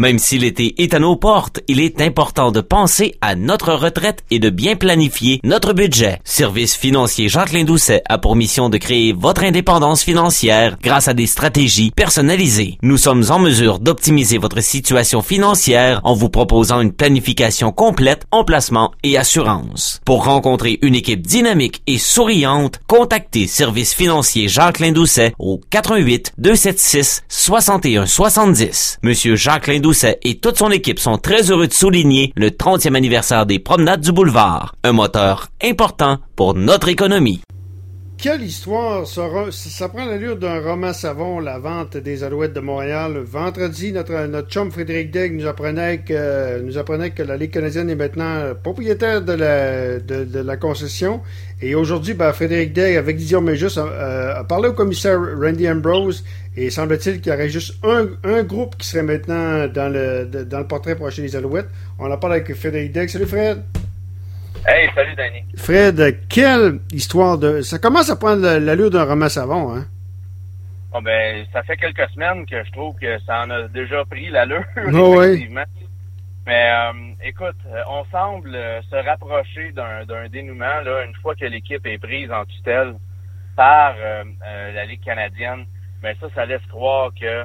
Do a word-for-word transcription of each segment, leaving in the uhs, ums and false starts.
Même si l'été est à nos portes, il est important de penser à notre retraite et de bien planifier notre budget. Service financier Jacqueline Doucet a pour mission de créer votre indépendance financière grâce à des stratégies personnalisées. Nous sommes en mesure d'optimiser votre situation financière en vous proposant une planification complète en placement et assurance. Pour rencontrer une équipe dynamique et souriante, contactez Service financier Jacqueline Doucet au quatre un huit, deux sept six, six un sept zéro. Monsieur Jacqueline Doucet et toute son équipe sont très heureux de souligner le trentième anniversaire des Promenades du Boulevard, un moteur important pour notre économie. Quelle histoire! Ça, ça prend l'allure d'un roman savon, la vente des Alouettes de Montréal. Vendredi, notre, notre chum Frédéric Daigle nous apprenait que, nous apprenait que la Ligue canadienne est maintenant propriétaire de la, de, de la concession. Et aujourd'hui, ben, Frédéric Daigle, avec Didier Méjus, a, a parlé au commissaire Randy Ambrose. Et semble-t-il qu'il y aurait juste un, un groupe qui serait maintenant dans le, de, dans le portrait pour acheter les Alouettes. On en parle avec Frédéric Daigle. Salut Fred! Hey, salut Danny. Fred, quelle histoire de... Ça commence à prendre l'allure d'un roman savon, hein? Bon, ben, ça fait quelques semaines que je trouve que ça en a déjà pris l'allure, oh, effectivement. Oui. Mais, euh, écoute, on semble se rapprocher d'un, d'un dénouement, là, une fois que l'équipe est prise en tutelle par euh, euh, la Ligue canadienne. Mais ça, ça laisse croire que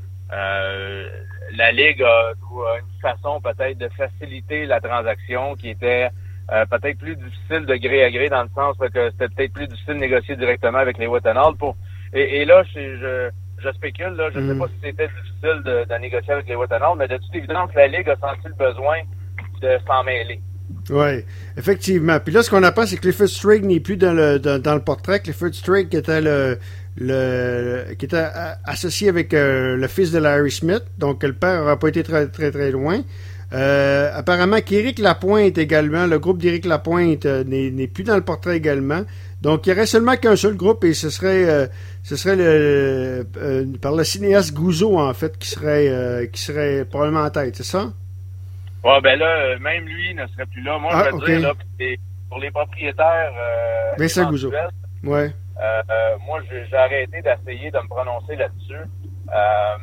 euh, la Ligue a, a une façon peut-être de faciliter la transaction qui était... Euh, peut-être plus difficile de gré à gré dans le sens que c'était peut-être plus difficile de négocier directement avec les Wetenhall pour et, et là je, je je spécule là, je ne mm. sais pas si c'était difficile de, de négocier avec les Wetenhall, mais de toute évidence la Ligue a senti le besoin de s'en mêler. Oui, effectivement. Puis là, ce qu'on apprend, c'est que Clifford Strake n'est plus dans le dans, dans le portrait. Clifford Strake qui était le le qui était associé avec euh, le fils de Larry Smith, donc le père n'aura pas été très très très loin. Euh, apparemment qu'Éric Lapointe également, le groupe d'Éric Lapointe euh, n'est, n'est plus dans le portrait également. Donc il n'y aurait seulement qu'un seul groupe et ce serait euh, ce serait le euh, par le cinéaste Gouzeau en fait qui serait euh, qui serait probablement en tête, c'est ça? Ouais, ben là, même lui ne serait plus là. Moi ah, je veux okay. dire là, pour les, pour les propriétaires euh, Vincent Gouzeau. Ouais. Euh, euh, moi j'ai, j'ai arrêté d'essayer de me prononcer là-dessus. Euh,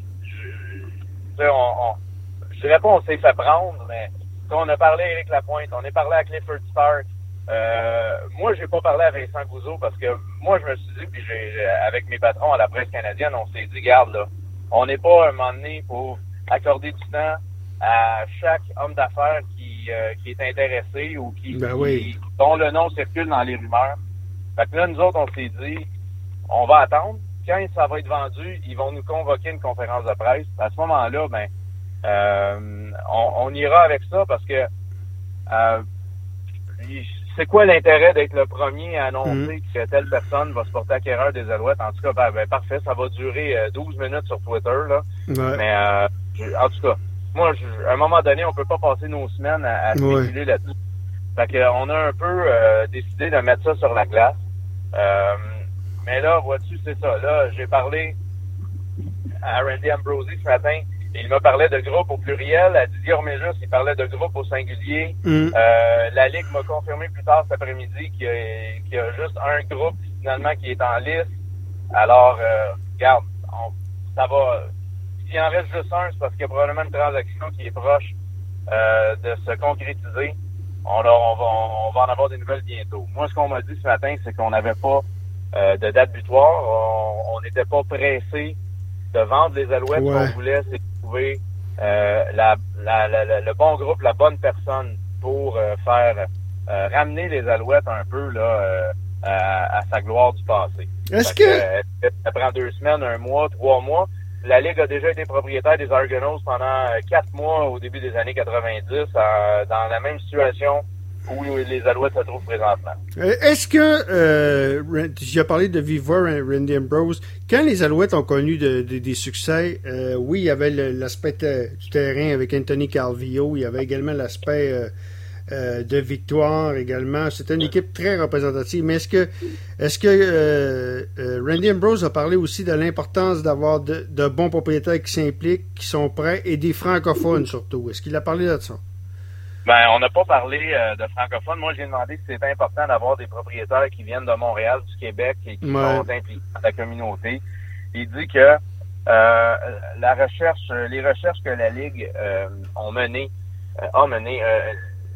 je, on, on Je dirais pas on s'est fait prendre, mais on a parlé à Éric Lapointe, on est parlé à Clifford Stark. Euh, moi, j'ai pas parlé à Vincent Gouzeau parce que moi, je me suis dit, puis j'ai, avec mes patrons à la presse canadienne, on s'est dit, garde là, on n'est pas un moment donné pour accorder du temps à chaque homme d'affaires qui, euh, qui est intéressé ou qui, ben oui. qui dont le nom circule dans les rumeurs. Fait que là, nous autres, on s'est dit, on va attendre. Quand ça va être vendu, ils vont nous convoquer une conférence de presse. À ce moment-là, ben Euh, on, on ira avec ça parce que euh, c'est quoi l'intérêt d'être le premier à annoncer mmh. que telle personne va se porter acquéreur des Alouettes? En tout cas, ben, ben parfait, ça va durer euh, douze minutes sur Twitter, là. Ouais. Mais euh, je, en tout cas, moi, je, à un moment donné, on peut pas passer nos semaines à, à spéculer ouais. là-dessus. Fait que on a un peu euh, décidé de mettre ça sur la glace. Euh, mais là, vois-tu, c'est ça. Là, j'ai parlé à Randy Ambrosie ce matin. Il me parlait de groupe au pluriel. À Didier Méjus, il parlait de groupe au singulier. Mm. Euh, la Ligue m'a confirmé plus tard cet après-midi qu'il y a, qu'il y a juste un groupe, finalement, qui est en liste. Alors, euh, regarde, on, ça va... S'il en reste juste un, c'est parce qu'il y a probablement une transaction qui est proche euh, de se concrétiser. On, a, on, va, on va en avoir des nouvelles bientôt. Moi, ce qu'on m'a dit ce matin, c'est qu'on n'avait pas euh, de date butoir. On n'était pas pressé de vendre les Alouettes. Ouais. Ce qu'on voulait, c'est trouver euh, la, la, la, la, le bon groupe, la bonne personne pour euh, faire euh, ramener les Alouettes un peu là euh, à, à sa gloire du passé. Est-ce que... que euh, ça prend deux semaines, un mois, trois mois? La Ligue a déjà été propriétaire des Argonauts pendant quatre mois au début des années quatre-vingt-dix, euh, dans la même situation où les Alouettes se trouvent présentement. Est-ce que, euh, tu as parlé de Vivor, Randy Ambrose, quand les Alouettes ont connu de, de, des succès, euh, oui, il y avait le, l'aspect te, du terrain avec Anthony Calvillo, il y avait également l'aspect euh, euh, de victoire également. C'était une équipe très représentative. Mais est-ce que, est-ce que euh, euh, Randy Ambrose a parlé aussi de l'importance d'avoir de, de bons propriétaires qui s'impliquent, qui sont prêts, et des francophones surtout? Est-ce qu'il a parlé de ça? Ben, on n'a pas parlé euh, de francophones. Moi, j'ai demandé si c'était important d'avoir des propriétaires qui viennent de Montréal, du Québec et qui ouais. sont impliqués dans la communauté. Il dit que Euh, la recherche, les recherches que la Ligue euh, ont menées, euh, a menées, euh,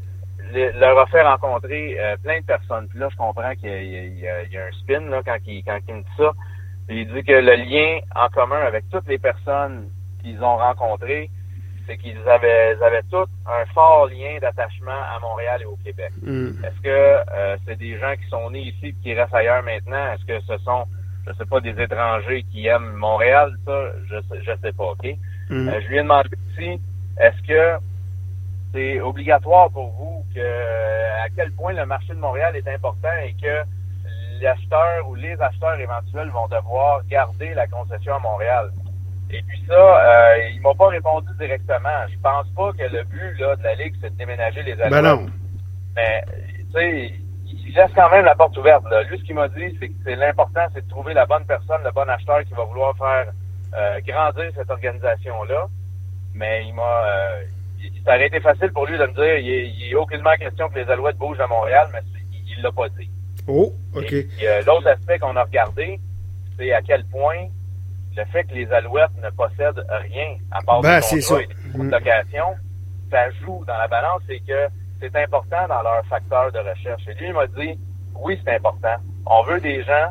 le, leur a fait rencontrer euh, plein de personnes. Puis là, je comprends qu'il y a, il y a, il y a un spin là, quand, il, quand il me dit ça. Il dit que le lien en commun avec toutes les personnes qu'ils ont rencontrées, c'est qu'ils avaient, ils avaient tous un fort lien d'attachement à Montréal et au Québec. Mm. Est-ce que euh, c'est des gens qui sont nés ici et qui restent ailleurs maintenant? Est-ce que ce sont, je sais pas, des étrangers qui aiment Montréal? Ça, je sais, je sais pas, OK? Mm. Euh, je lui ai demandé aussi, est-ce que c'est obligatoire pour vous que à quel point le marché de Montréal est important et que l'acheteur ou les acheteurs éventuels vont devoir garder la concession à Montréal? Et puis ça, euh, ils m'ont pas répondu directement. Je pense pas que le but là de la Ligue, c'est de déménager les Alouettes. Ben non. Mais, tu sais, il laisse quand même la porte ouverte. Là. Lui, ce qu'il m'a dit, c'est que c'est l'important, c'est de trouver la bonne personne, le bon acheteur qui va vouloir faire euh, grandir cette organisation-là. Mais il m'a... Euh, ça aurait été facile pour lui de me dire il n'est aucunement question que les Alouettes bougent à Montréal, mais il ne l'a pas dit. Oh, OK. Et, et, euh, l'autre aspect qu'on a regardé, c'est à quel point le fait que les Alouettes ne possèdent rien à part ben, des contrats et des coûts de location, ça joue dans la balance, c'est que c'est important dans leur facteur de recherche. Et lui, il m'a dit, oui, c'est important. On veut des gens,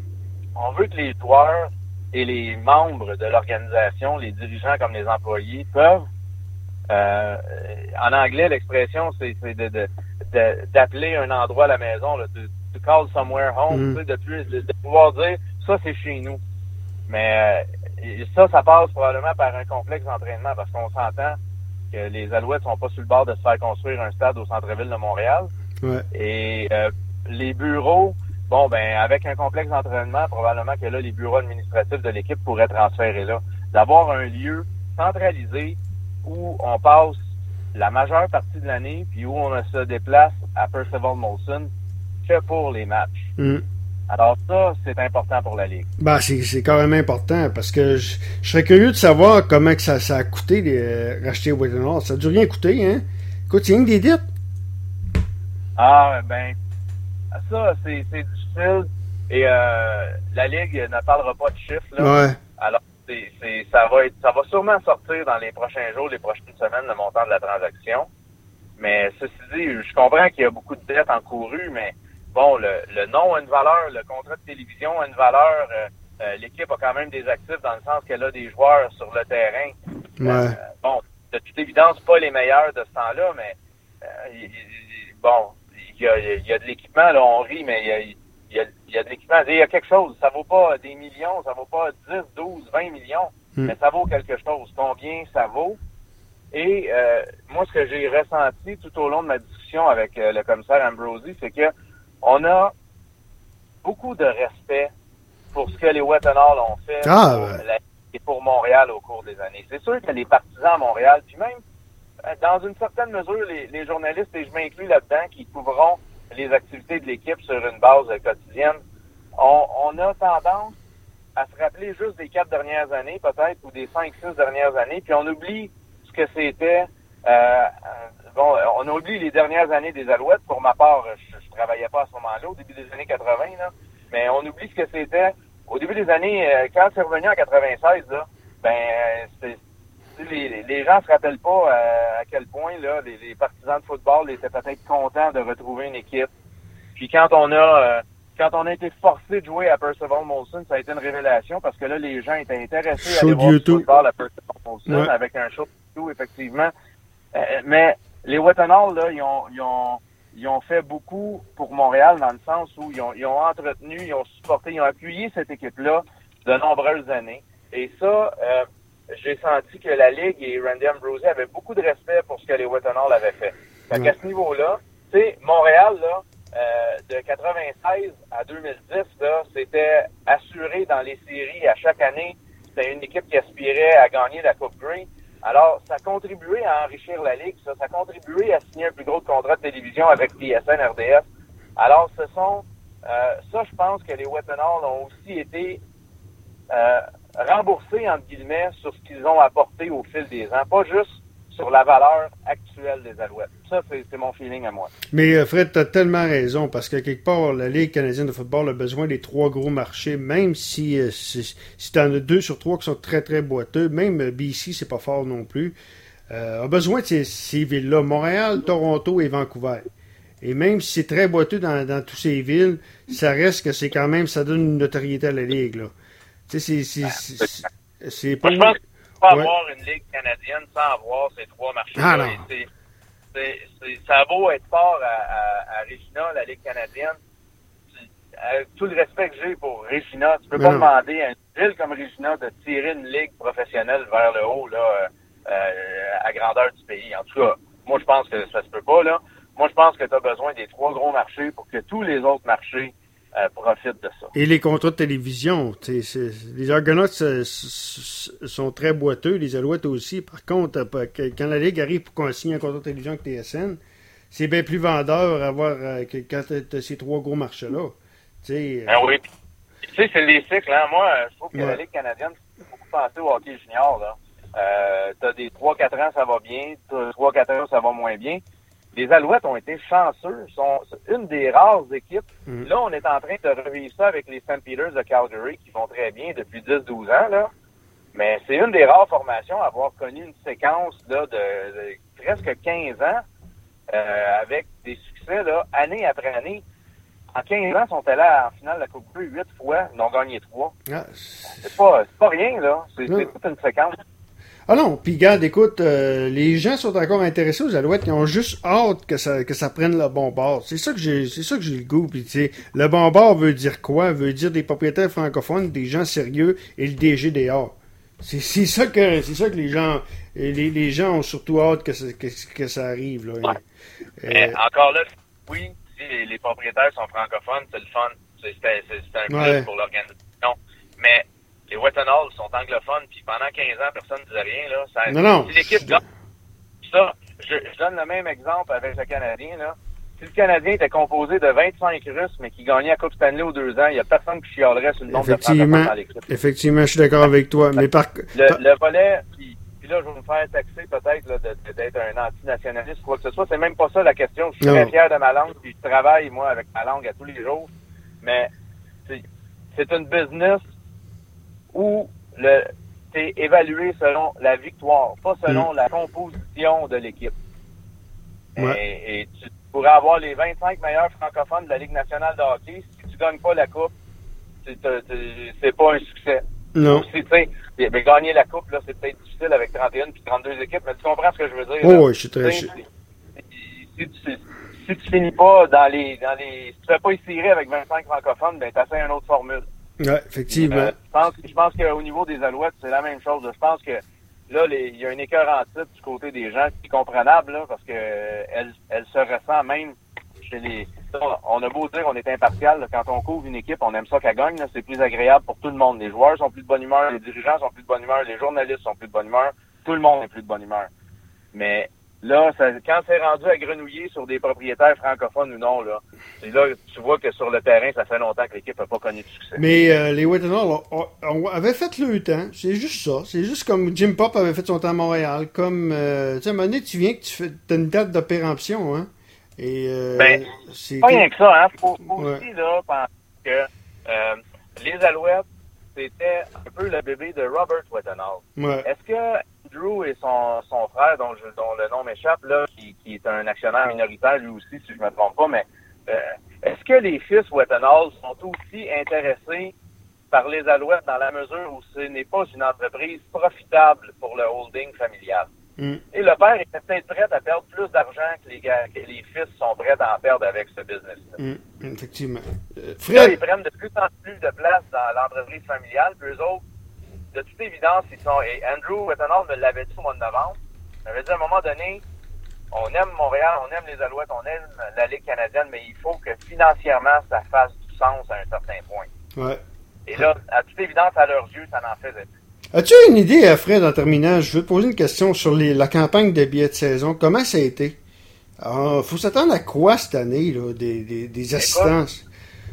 on veut que les joueurs et les membres de l'organisation, les dirigeants comme les employés, peuvent, euh, en anglais, l'expression, c'est, c'est de, de, de, d'appeler un endroit à la maison, là, to, to call somewhere home, mm. tu sais, de, plus, de, de pouvoir dire, ça, c'est chez nous. Mais euh, ça, ça passe probablement par un complexe d'entraînement parce qu'on s'entend que les Alouettes sont pas sur le bord de se faire construire un stade au centre-ville de Montréal. Ouais. Et euh, les bureaux, bon, ben avec un complexe d'entraînement, probablement que là, les bureaux administratifs de l'équipe pourraient transférer là. D'avoir un lieu centralisé où on passe la majeure partie de l'année puis où on se déplace à Percival Molson que pour les matchs. Mm. Alors ça, c'est important pour la Ligue. Ben, c'est, c'est carrément important parce que je, je serais curieux de savoir comment que ça, ça a coûté de euh, racheter Wettenhall. Ça a dû rien coûter, hein? Écoute, c'est rien que des dettes. Ah, ben, ça, c'est, c'est difficile. Et euh, la Ligue ne parlera pas de chiffres, là. Ouais. Alors, c'est, c'est, ça va être, ça va sûrement sortir dans les prochains jours, les prochaines semaines, le montant de la transaction. Mais ceci dit, je comprends qu'il y a beaucoup de dettes encourues, mais bon, le, le nom a une valeur, le contrat de télévision a une valeur. Euh, euh, l'équipe a quand même des actifs dans le sens qu'elle a des joueurs sur le terrain. Ouais. Euh, bon, de toute évidence, pas les meilleurs de ce temps-là, mais euh, il, il, bon, il y, a, il y a de l'équipement, là, on rit, mais il y a, il y a, il y a de l'équipement. Il y a quelque chose, ça vaut pas des millions, ça vaut pas dix, douze, vingt millions, mm. mais ça vaut quelque chose. Combien ça vaut? Et euh, moi, ce que j'ai ressenti tout au long de ma discussion avec euh, le commissaire Ambrosie, c'est que on a beaucoup de respect pour ce que les Wettenhall ont fait ah, pour, ouais. la, et pour Montréal au cours des années. C'est sûr que les partisans à Montréal, puis même, dans une certaine mesure, les, les journalistes, et je m'inclus là-dedans, qui couvront les activités de l'équipe sur une base quotidienne, on, on a tendance à se rappeler juste des quatre dernières années, peut-être, ou des cinq, six dernières années, puis on oublie ce que c'était... Euh, bon, on oublie les dernières années des Alouettes. Pour ma part, je, je travaillais pas à ce moment-là, au début des années quatre-vingts, là, mais on oublie ce que c'était. Au début des années, euh, quand c'est revenu en quatre-vingt-seize, là, ben, c'est, c'est, les, les gens se rappellent pas euh, à quel point là, les, les partisans de football étaient peut-être contents de retrouver une équipe. Puis quand on a euh, quand on a été forcé de jouer à Percival Molson, ça a été une révélation parce que là, les gens étaient intéressés show à aller voir du football à Percival Molson ouais. avec un show de tout, effectivement. Euh, mais les Wettenhall, là, ils ont, ils ont, ils ont fait beaucoup pour Montréal dans le sens où ils ont, ils ont entretenu, ils ont supporté, ils ont appuyé cette équipe-là de nombreuses années. Et ça, euh, j'ai senti que la Ligue et Randy Ambrosie avaient beaucoup de respect pour ce que les Wettenhall avaient fait. Fait qu'à ce niveau-là, tu sais, Montréal, là, euh, de quatre-vingt-seize à deux mille dix, là, c'était assuré dans les séries à chaque année. C'était une équipe qui aspirait à gagner la Coupe Grey. Alors, ça a contribué à enrichir la Ligue, ça, ça a contribué à signer un plus gros contrat de télévision avec T S N R D S. Alors, ce sont, euh, ça, je pense que les Wettenhall ont aussi été euh, remboursés, entre guillemets, sur ce qu'ils ont apporté au fil des ans. Pas juste sur la valeur actuelle des Alouettes. Ça, c'est, c'est mon feeling à moi. Mais euh, Fred, tu as tellement raison, parce que quelque part, la Ligue canadienne de football a besoin des trois gros marchés, même si, euh, si, si tu en as deux sur trois qui sont très, très boiteux, même euh, B C, c'est pas fort non plus, euh, a besoin de ces, ces villes-là, Montréal, Toronto et Vancouver. Et même si c'est très boiteux dans, dans toutes ces villes, ça reste que c'est quand même, ça donne une notoriété à la Ligue, là. Tu sais, c'est, c'est, c'est, c'est, c'est pas... Moi, je pense pas ouais. avoir une Ligue canadienne sans avoir ces trois marchés. Ah, non. C'est, c'est, c'est, ça a beau être fort à, à, à Regina, la Ligue canadienne. Avec tout le respect que j'ai pour Regina, tu peux Mais pas non. demander à une ville comme Regina de tirer une ligue professionnelle vers le haut, là, euh, à grandeur du pays. En tout cas, moi, je pense que ça se peut pas, là. Moi, je pense que tu as besoin des trois gros marchés pour que tous les autres marchés euh, profitent de ça. Et les contrats de télévision, tu sais, c'est- les Argonauts euh, s- s- sont très boiteux, les Alouettes aussi. Par contre, euh, pas- que- quand la Ligue arrive pour qu'on signe un contrat de télévision avec T S N, c'est bien plus vendeur à avoir euh, que quand tu as ces trois gros marchés-là. Tu sais, euh, Ben oui. Tu sais, c'est les cycles, hein. Moi, je trouve que Ouais. la Ligue canadienne, c'est beaucoup pensé au hockey junior, là. Euh, t'as des trois quatre ans, ça va bien. T'as trois quatre ans, ça va moins bien. Les Alouettes ont été chanceux. Sont c'est une des rares équipes. Mm. Là, on est en train de revivre ça avec les Saint Peters de Calgary qui vont très bien depuis dix douze ans, là. Mais c'est une des rares formations à avoir connu une séquence, là, de, de presque quinze ans, euh, avec des succès, là, année après année. En quinze ans, ils sont allés en finale de la Coupe Grey huit fois. Ils en ont gagné trois. ah, c'est- C'est pas, c'est pas rien, là. C'est, Non. c'est toute une séquence. ah non, puis garde, écoute, euh, les gens sont encore intéressés aux Alouettes, ils ont juste hâte que ça, que ça prenne le bon bord. C'est ça que j'ai, c'est ça que j'ai le goût. Puis tu sais, le bon bord veut dire quoi? Veut dire des propriétaires francophones, des gens sérieux et le D G des A. C'est, c'est ça que, c'est ça que les gens, les, les gens ont surtout hâte que ça, que, que ça arrive, là. Ouais. Euh, Mais encore là, oui, si les, les propriétaires sont francophones, c'est le fun. C'est, c'est, c'est, c'est un plus Ouais. pour l'organisation. Mais les Wetenhall sont anglophones, puis pendant quinze ans, personne ne disait rien, là. Ça, Non, non. Si l'équipe gagne, ça, je, je donne le même exemple avec le Canadien, là. Si le Canadien était composé de vingt-cinq Russes, mais qui gagnait la Coupe Stanley aux deux ans, il n'y a personne qui chialerait sur le nombre de Effectivement, francophones dans l'équipe. effectivement, je suis d'accord avec toi. Mais par, Le, par- le volet, puis, puis là, je vais me faire taxer peut-être là, de, de- d'être un antinationaliste ou quoi que ce soit. C'est même pas ça la question. Je suis Non. très fier de ma langue, puis je travaille, moi, avec ma langue à tous les jours. Mais c'est, c'est une business où le c'est évalué selon la victoire, pas selon la composition de l'équipe. Ouais. Et, et tu pourrais avoir les vingt-cinq meilleurs francophones de la Ligue nationale de hockey. Si tu gagnes pas la coupe, c'est, c'est, c'est pas un succès. non. Aussi, tu sais, mais- mais gagner la coupe, là, c'est peut-être difficile avec trente et un puis trente-deux équipes, mais tu comprends ce que je veux dire? Oh, là? oui, je suis très... Tu sais, Si, si, tu- si tu finis pas dans les, dans les, si tu fais pas étirer avec vingt-cinq francophones, ben, t'essaies une autre formule. Ouais, effectivement. Euh, je pense, je pense qu'au niveau des Alouettes, c'est la même chose. Je pense que là, les- il y a un écœur en titre du côté des gens qui est comprenable, là, parce que euh, elle, elle se ressent même chez les. On a beau dire qu'on est impartial, là, quand on couvre une équipe, on aime ça qu'elle gagne, là, c'est plus agréable pour tout le monde. Les joueurs sont plus de bonne humeur, les dirigeants sont plus de bonne humeur, les journalistes sont plus de bonne humeur, tout le monde est plus de bonne humeur. Mais là, ça, quand c'est rendu à grenouiller sur des propriétaires francophones ou non, là, c'est là que tu vois que sur le terrain, ça fait longtemps que l'équipe n'a pas connu de succès. Mais euh, les Wetenall avaient fait le temps. C'est juste ça. C'est juste comme Jim Pop avait fait son temps à Montréal. Comme, euh, tu sais, à un moment donné, tu viens que tu fais, t'as une date de péremption, hein. Et, euh, Ben, c'est Pas rien que ça, hein. Faut, faut Ouais. aussi, là, penser que euh, les Alouettes, c'était un peu le bébé de Robert Wetenall. ouais. Est-ce que Andrew et son, son frère, dont, je, dont le nom m'échappe, là, qui, qui est un actionnaire minoritaire, lui aussi, si je me trompe pas, mais euh, est-ce que les fils Wetenall sont aussi intéressés par les Alouettes dans la mesure où ce n'est pas une entreprise profitable pour le holding familial? Mm. Et le père était peut-être prêt à perdre plus d'argent que les, gars, que les fils sont prêts à en perdre avec ce business-là. Mm. Effectivement. Euh, Là, Fred, ils prennent de plus en plus de place dans l'entreprise familiale, puis eux autres, de toute évidence, ils sont. Et Andrew Wetenall me l'avait dit au mois de novembre. Il m'avait dit à un moment donné, on aime Montréal, on aime les Alouettes, on aime la Ligue canadienne, mais il faut que financièrement, ça fasse du sens à un certain point. ouais. Et là, à toute évidence, à leurs yeux, ça n'en faisait plus. As-tu une idée, euh, Fred, en terminant? Je veux te poser une question sur les, la campagne de billets de saison. Comment ça a été? Alors, faut s'attendre à quoi cette année, là? Des, des, des assistances?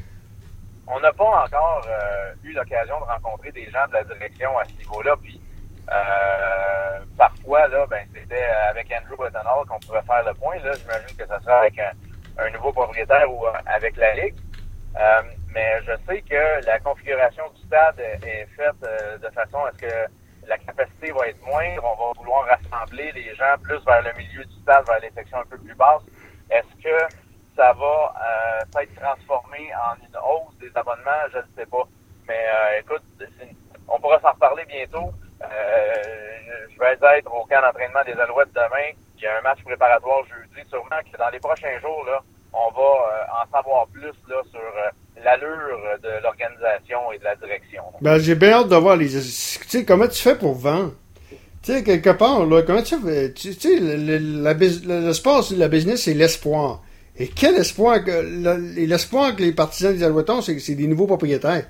On n'a pas encore euh, eu l'occasion de rencontrer des gens de la direction à ce niveau-là, puis euh, parfois, là, ben, c'était avec avec Andrew Ethanol qu'on pourrait faire le point. Là, j'imagine que ça sera avec un, un nouveau propriétaire ou avec la Ligue. Euh, mais je sais que la configuration du stade est, est faite euh, de façon à ce que la capacité va être moindre. On va vouloir rassembler les gens plus vers le milieu du stade, vers les sections un peu plus basses. Est-ce que ça va euh, être transformé en une hausse des abonnements? Je ne sais pas. Mais euh, écoute, on pourra s'en reparler bientôt. Euh, je vais être au camp d'entraînement des Alouettes demain. Il y a un match préparatoire jeudi. Sûrement que dans les prochains jours, là, on va euh, en savoir plus là, sur euh, l'allure de l'organisation et de la direction. Ben, j'ai bien hâte de voir les. Tu sais, comment tu fais pour vendre? Tu sais, quelque part, là, comment tu fais? Tu sais, le, le, la, le, le sport, la business, c'est l'espoir. Et quel espoir que. Le, l'espoir que les partisans des Alouettes ont, c'est que c'est des nouveaux propriétaires.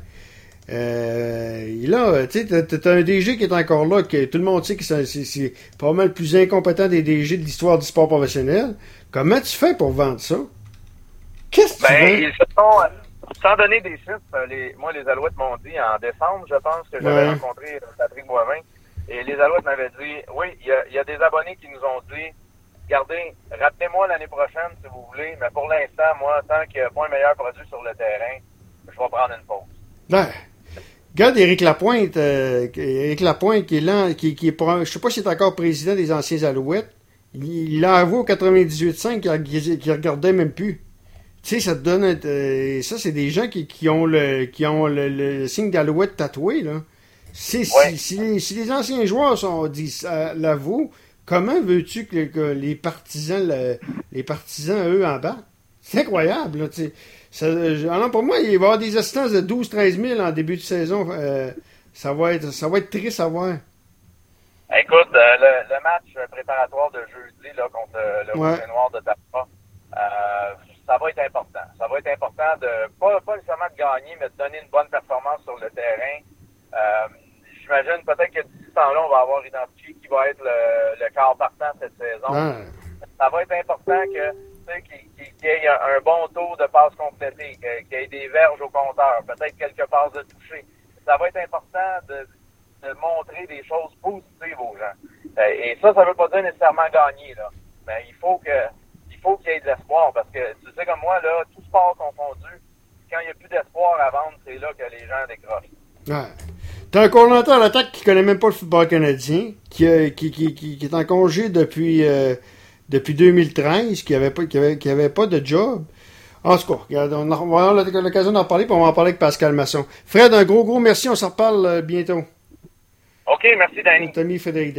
Euh, là, tu sais, t'as, t'as un D G qui est encore là, que tout le monde sait que c'est, c'est, c'est probablement le plus incompétent des D G de l'histoire du sport professionnel. Comment tu fais pour vendre ça? Qu'est-ce que ben, tu veux? Ils se sont, sans donner des chiffres, les, moi, les Alouettes m'ont dit en décembre, je pense, que j'avais ouais. rencontré Patrick Boivin, et les Alouettes m'avaient dit, oui, il y a, y a des abonnés qui nous ont dit, regardez, rappelez-moi l'année prochaine si vous voulez, mais pour l'instant, moi, tant qu'il n'y a pas un meilleur produit sur le terrain, je vais prendre une pause. Ben, regarde Éric Lapointe, euh, Éric Lapointe qui est là, qui, qui est, je sais pas s'il est encore président des anciens Alouettes, il, il l'a avoué au quatre-vingt-dix-huit cinq qu'il, qu'il regardait même plus. Tu sais, ça te donne, euh, ça c'est des gens qui, qui ont le, qui ont le, le signe d'Alouette tatoué, là. C'est, ouais. si, si, les, si les anciens joueurs sont, disent, euh, l'avouent, comment veux-tu que, que les partisans, le, les partisans, eux, en battent? C'est incroyable, là, tu sais. Ça, alors pour moi, il va y avoir des assistances de douze à treize mille en début de saison. Euh, ça va être, ça va être triste à voir. Écoute, euh, le, le match préparatoire de jeudi, là, contre le ouais. Rouge et Noir de Tampa, euh, ça va être important. Ça va être important de, pas, pas nécessairement de gagner, mais de donner une bonne performance sur le terrain. Euh, j'imagine peut-être que d'ici ce temps-là, on va avoir identifié qui va être le, le quart partant cette saison. Ah. Ça va être important que, tu sais, qu'il, qu'il y ait un, un bon taux de passes complétées, qu'il y ait des verges au compteur, peut-être quelques passes de toucher. Ça va être important de, de montrer des choses positives aux gens. Et ça, ça veut pas dire nécessairement gagner, là. Mais il faut que, il faut qu'il y ait de l'espoir, parce que, tu sais, comme moi, là, tout sport confondu, quand il n'y a plus d'espoir à vendre, c'est là que les gens décrochent. Ouais. T'as un coordonnateur à l'attaque qui connaît même pas le football canadien, qui, euh, qui, qui, qui, qui est en congé depuis, euh, depuis deux mille treize, qui avait pas, qui avait, qui avait pas de job. En tout cas, regarde, on va avoir l'occasion d'en parler, puis on va en parler avec Pascal Masson. Fred, un gros, gros merci, on s'en reparle euh, bientôt. OK, merci, Danny. Notre ami Frédéric